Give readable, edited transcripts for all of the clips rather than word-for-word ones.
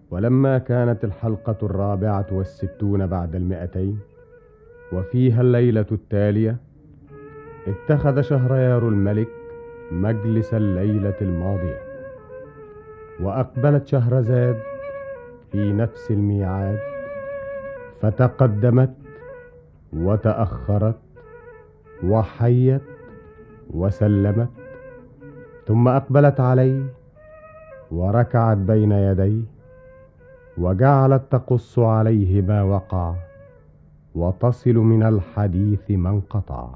ولما كانت الحلقة 64 بعد 200 وفيها الليلة التالية، اتخذ شهريار الملك مجلس الليلة الماضية، وأقبلت شهرزاد في نفس الميعاد، فتقدمت وتأخرت وحيت وسلمت، ثم أقبلت عليه وركعت بين يديه، وجعلت تقص عليه ما وقع وتصل من الحديث ما انقطع.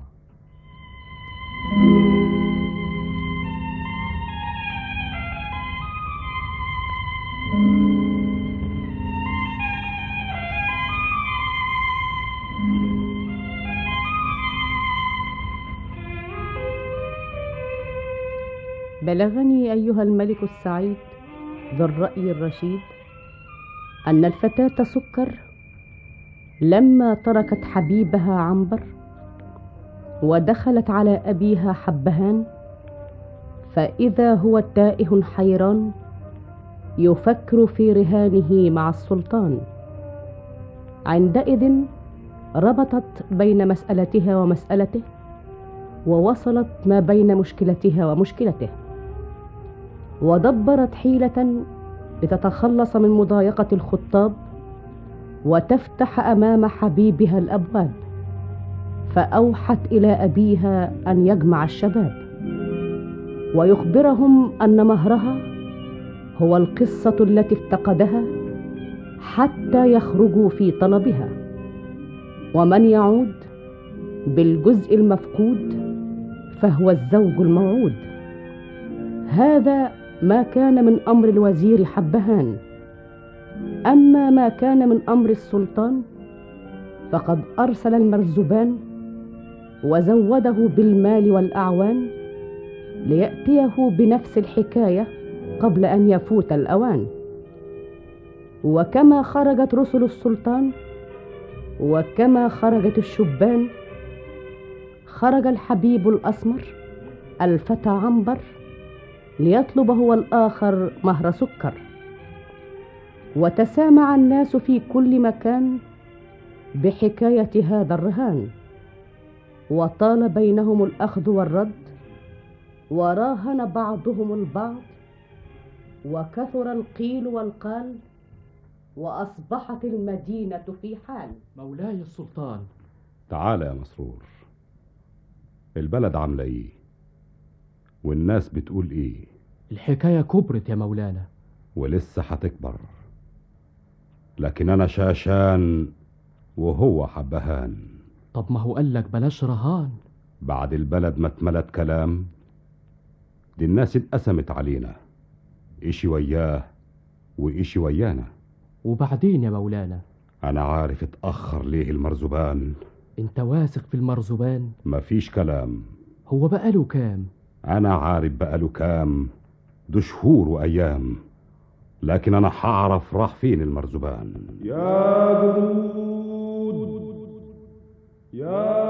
بلغني أيها الملك السعيد ذو الرأي الرشيد أن الفتاة سكر لما تركت حبيبها عنبر ودخلت على أبيها حبهان، فإذا هو تائه حيران يفكر في رهانه مع السلطان. عندئذ ربطت بين مسألتها ومسألته، ووصلت ما بين مشكلتها ومشكلته، ودبرت حيلة لتتخلص من مضايقة الخطاب وتفتح أمام حبيبها الأبواب، فأوحت إلى أبيها أن يجمع الشباب ويخبرهم أن مهرها هو القصة التي افتقدها حتى يخرجوا في طلبها، ومن يعود بالجزء المفقود فهو الزوج الموعود. هذا ما كان من أمر الوزير حبهان. أما ما كان من أمر السلطان فقد أرسل المرزبان وزوده بالمال والأعوان ليأتيه بنفس الحكاية قبل أن يفوت الأوان. وكما خرجت رسل السلطان وكما خرجت الشبان، خرج الحبيب الأسمر الفتى عنبر ليطلب هو الآخر مهر سكر. وتسامع الناس في كل مكان بحكاية هذا الرهان، وطال بينهم الأخذ والرد، وراهن بعضهم البعض، وكثر القيل والقال، وأصبحت المدينة في حال. مولاي السلطان. تعال يا مسرور، البلد عاملة ايه والناس بتقول ايه؟ الحكاية كبرت يا مولانا. ولسه هتكبر، لكن انا شاشان وهو حبهان. طب ما هو قالك بلاش رهان. بعد البلد ما اتملت كلام، دي الناس اتقسمت علينا، اشي وياه واشي ويانا. وبعدين يا مولانا؟ انا عارف اتأخر ليه المرزبان. انت واثق في المرزبان؟ مفيش كلام. هو بقاله كام؟ انا عارف بقاله كام، ده شهور وايام، لكن انا هعرف راح فين المرزبان. يا جنود يا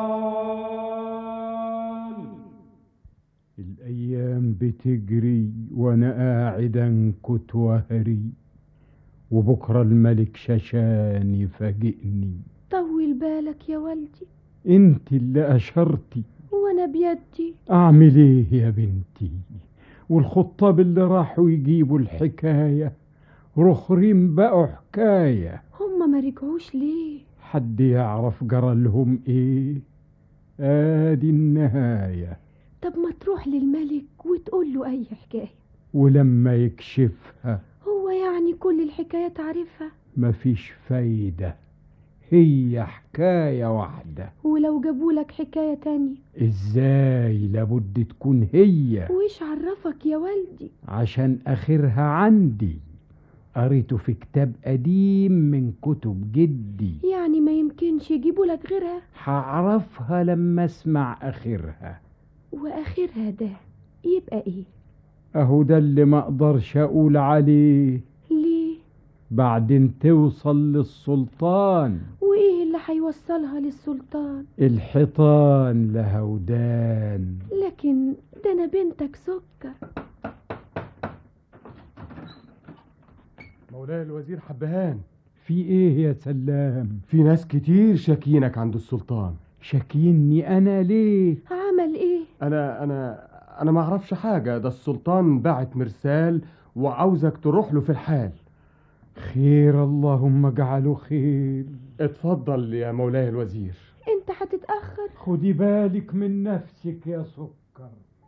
الأيام بتجري وأنا قاعد أنكت وهري، وبكرة الملك شاشان يفاجئني. طول بالك يا والدي، انت اللي أشرتي وانا بيدي. أعمل ايه يا بنتي؟ والخطاب اللي راحوا يجيبوا الحكاية رخرين بقوا حكاية. هما ما رجعوش ليه؟ حد يعرف جرى لهم ايه؟ ادي النهاية. طب ما تروح للملك وتقول له اي حكاية، ولما يكشفها هو يعني كل الحكاية تعرفها؟ مفيش فايدة، هي حكاية واحدة. ولو جابولك حكاية تانية؟ ازاي؟ لابد تكون هي. وإيش عرفك يا والدي؟ عشان اخرها عندي، قريته في كتاب قديم من كتب جدي. يعني ما يمكنش يجيبولك غيرها؟ هعرفها لما اسمع اخرها. واخرها ده يبقى ايه؟ اهو ده اللي ما اقدرش اقول عليه. ليه؟ بعدين توصل للسلطان. وايه اللي هيوصلها للسلطان؟ الحيطان لها ودان. لكن ده انا بنتك سكر. مولاي الوزير حبهان، في ايه يا سلام؟ في ناس كتير شاكينك عند السلطان. شاكيني انا ليه؟ عمل ايه؟ انا ما اعرفش حاجة، ده السلطان بعت مرسال وعاوزك تروح له في الحال. خير، اللهم اجعله خير. اتفضل يا مولاي الوزير. انت هتتأخر. خدي بالك من نفسك يا سكر.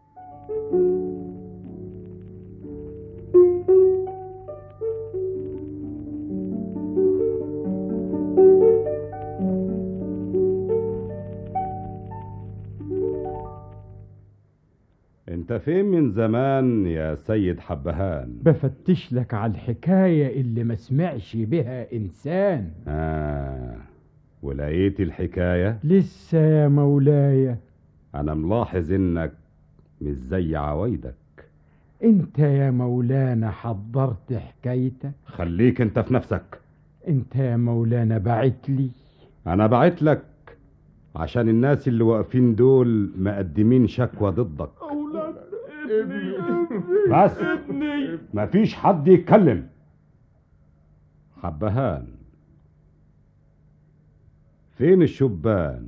انت فين من زمان يا سيد حبهان؟ بفتش لك على الحكاية اللي ما سمعش بها إنسان. ولقيت الحكاية؟ لسه يا مولاي. أنا ملاحظ إنك مش زي عوايدك. انت يا مولانا حضرت حكايتك. خليك انت في نفسك. انت يا مولانا بعت لي. أنا بعت لك عشان الناس اللي واقفين دول مقدمين شكوى ضدك. أولاد بس مفيش حد يتكلم. حبهان، فين الشبان؟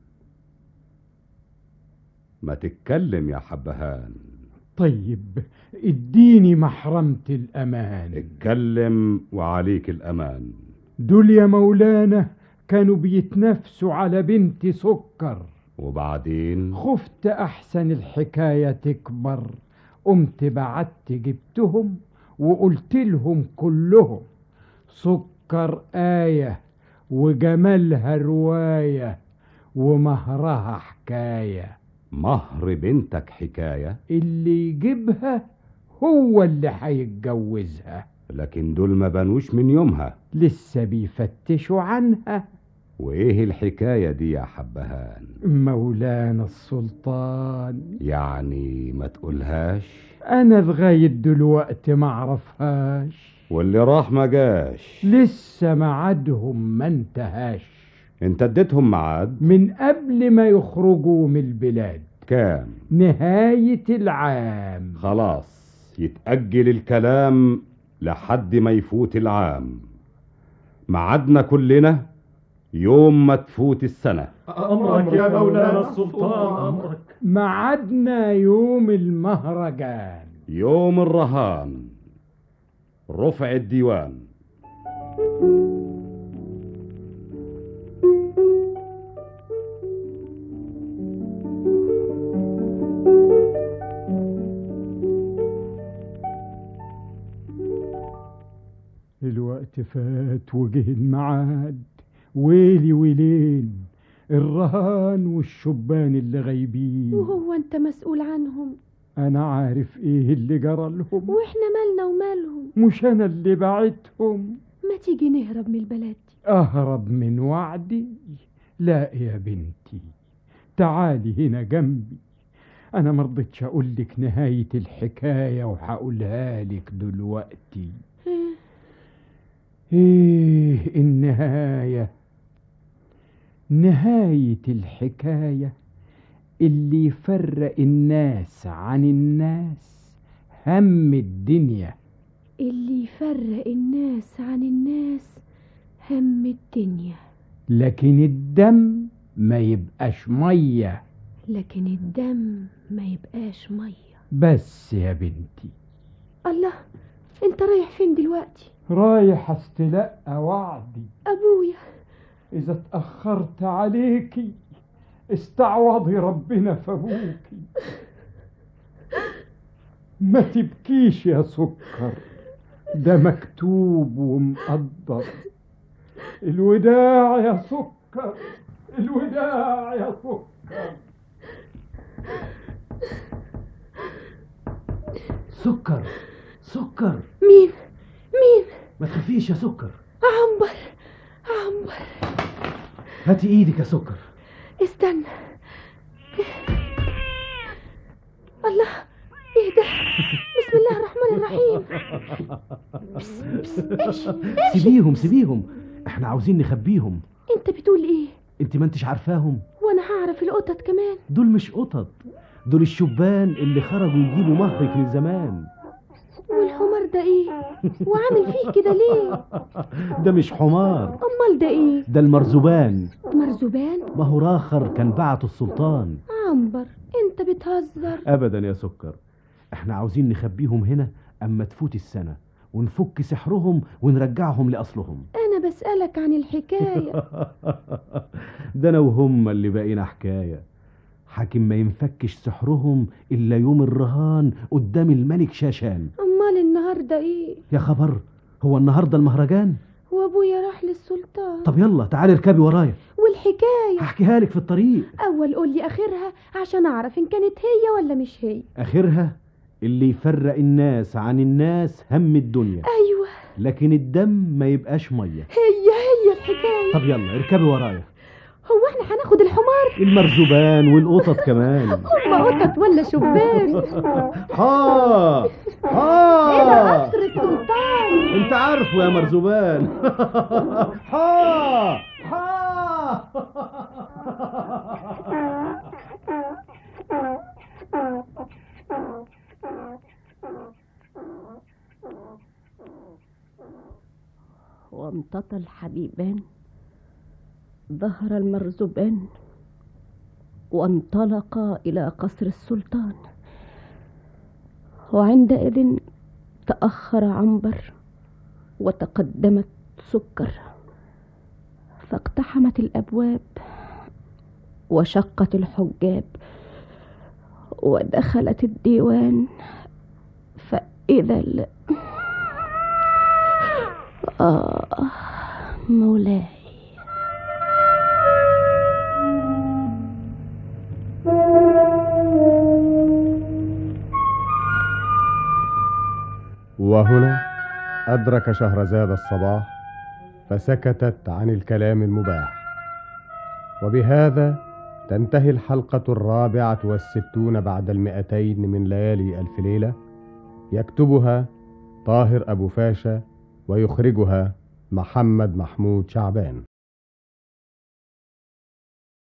ما تتكلم يا حبهان. طيب اديني محرمة الأمان. اتكلم وعليك الأمان. دول يا مولانا كانوا بيتنافسوا على بنت سكر، وبعدين خفت أحسن الحكاية تكبر، قمت بعدت جبتهم وقلت لهم كلهم سكر آية وجمالها رواية ومهرها حكاية. مهر بنتك حكاية؟ اللي يجيبها هو اللي هيتجوزها. لكن دول ما بنوش من يومها، لسه بيفتشوا عنها. وايه الحكاية دي يا حبهان؟ مولانا السلطان، يعني ما تقولهاش؟ انا لغاية دلوقتي ما اعرفهاش. واللي راح ما جاش؟ لسه ميعادهم ما انتهاش. انت اديتهم ميعاد من قبل ما يخرجوا من البلاد. كام؟ نهاية العام. خلاص يتأجل الكلام لحد ما يفوت العام. ميعادنا كلنا يوم ما تفوت السنة. أمرك يا مولانا السلطان، أمرك. ميعادنا يوم المهرجان، يوم الرهان، رفع الديوان. الوقت فات وجه الميعاد. ويلي ويلين الرهان والشبان اللي غايبين. وهو انت مسؤول عنهم؟ انا عارف ايه اللي جرى لهم. واحنا مالنا ومالهم؟ مش انا اللي بعتهم. ما تيجي نهرب من البلد دي؟ اهرب من وعدي؟ لا يا بنتي، تعالي هنا جنبي. انا مرضتش اقولك نهاية الحكاية وهقولها لك دلوقتي. ايه النهاية؟ نهاية الحكاية اللي يفرق الناس عن الناس هم الدنيا. اللي يفرق الناس عن الناس هم الدنيا. لكن الدم ما يبقاش مية. لكن الدم ما يبقاش مية. بس يا بنتي. الله، انت رايح فين دلوقتي؟ رايح استلقى وعدي. ابويا، إذا اتأخرت عليكي استعوضي ربنا في أبوكي. ما تبكيش يا سكر، ده مكتوب ومقدر. الوداع يا سكر، الوداع يا سكر. سكر سكر. مين؟ ما تخافيش يا سكر. عنبر. هاتي ايدك يا سكر. استنى. الله، ايه ده؟ بسم الله الرحمن الرحيم. سيبيهم سيبيهم، احنا عاوزين نخبيهم. انت بتقول ايه؟ انت ما انتش عارفاهم؟ وانا هعرف القطط كمان؟ دول مش قطط، دول الشبان اللي خرجوا يجيبوا مهرك من زمان. والحمار ده ايه؟ وعامل فيه كده ليه؟ ده مش حمار، امال ده ايه؟ ده المرزبان. مرزبان؟ ما هو راخر كان بعته السلطان. عنبر انت بتهزر. ابدا يا سكر، احنا عاوزين نخبيهم هنا اما تفوت السنة ونفك سحرهم ونرجعهم لأصلهم. انا بسألك عن الحكاية. ده انا وهم اللي بقينا حكاية. حاكم ما ينفكش سحرهم إلا يوم الرهان قدام الملك شاشان. امال النهاردة ايه؟ يا خبر، هو النهاردة المهرجان؟ وابويا راح للسلطان. طب يلا تعالي اركبي ورايا، والحكاية هحكيها لك في الطريق. اول قولي اخرها عشان اعرف ان كانت هي ولا مش هي. آخرها اللي يفرق الناس عن الناس هم الدنيا، ايوه لكن الدم ما يبقاش مية. هي الحكاية. طب يلا اركبي ورايا. هو احنا هناخد الحمار؟ المرزبان والقطط كمان. هما قطط ولا شبان؟ ها ايه ده ها، قصر السلطان؟ انت عارفه يا مرزبان. ها ها. وامتطى الحبيبان، ظهر المرزبان، وانطلقا إلى قصر السلطان. وعندئذ تأخر عنبر وتقدمت سكر، فاقتحمت الأبواب وشقت الحجاب ودخلت الديوان، فإذا مولاي. وهنا أدرك شهرزاد الصباح فسكتت عن الكلام المباح. وبهذا تنتهي الحلقة 64 بعد 200 من ليالي ألف ليلة. يكتبها طاهر أبو فاشا ويخرجها محمد محمود شعبان.